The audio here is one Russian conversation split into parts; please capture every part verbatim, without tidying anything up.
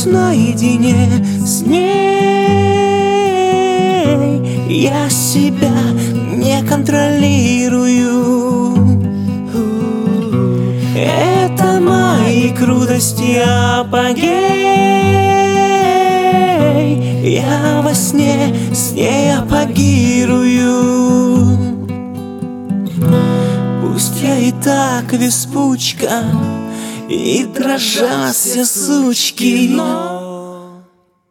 останусь наедине с ней. Я себя не контролирую. Это мои крутости апогей. Я во сне с ней апогирую. Пусть я и так веспучка, и дрожат все сучки, но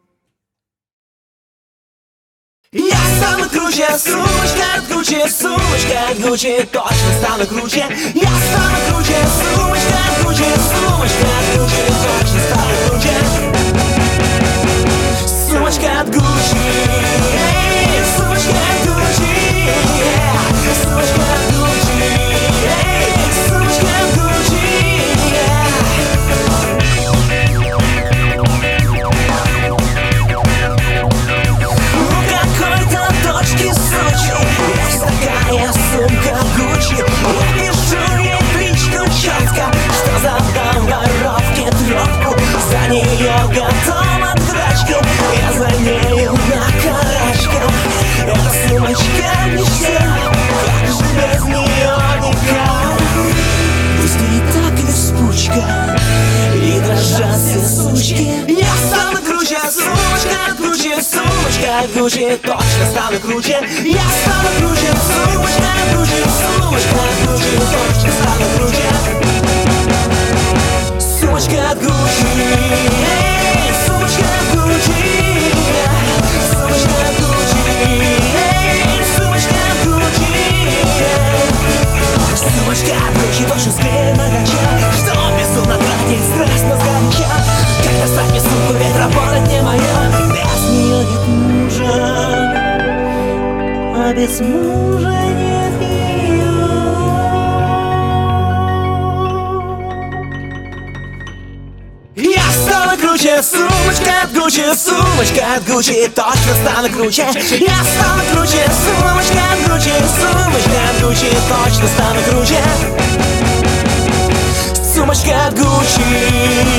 я стану круче, сумочка, круче, сумочка, круче, точно стану круче. Я стану круче, сумочка, круче, сумочка, круче, точно стану круче. Сумочка от Гуччи, сумочка от Гуччи, сумочка от Гуччи, сумочка от Гуччи. У какой-то точки Сочи есть такая сумка Гуччи. Я пишу ей в личку четко, что задам воровке трёпку. За нее готова драчка, я за нею на карачках. Эта сумочка мечта, как же без нее никак. Пусть ты и так веспучка, и дрожат все сучки. Я стану круче, сумочка, круче, сумочка, круче, точно стану круче. Я стану круче, сумочка, круче, сумочка, круче, точно стану круче. Сумочка от Гуччи, сумочка от Гуччи, сумочка от Гуччи, сумочка от Гуччи. Сумочка от Гуччи, точно взгляд на гача, что безумно тратить страстно сгоряча. Как достать мне сумку, ведь работа не моя. Без нее нет мужа, а без мужа нет ее. Я стану круче, сумочка от Гуччи, сумочка от Гуччи, точно стану круче. Я стану круче, сумочка от Гуччи, сумочка от Гуччи, точно стану круче. Сумочка от Гуччи.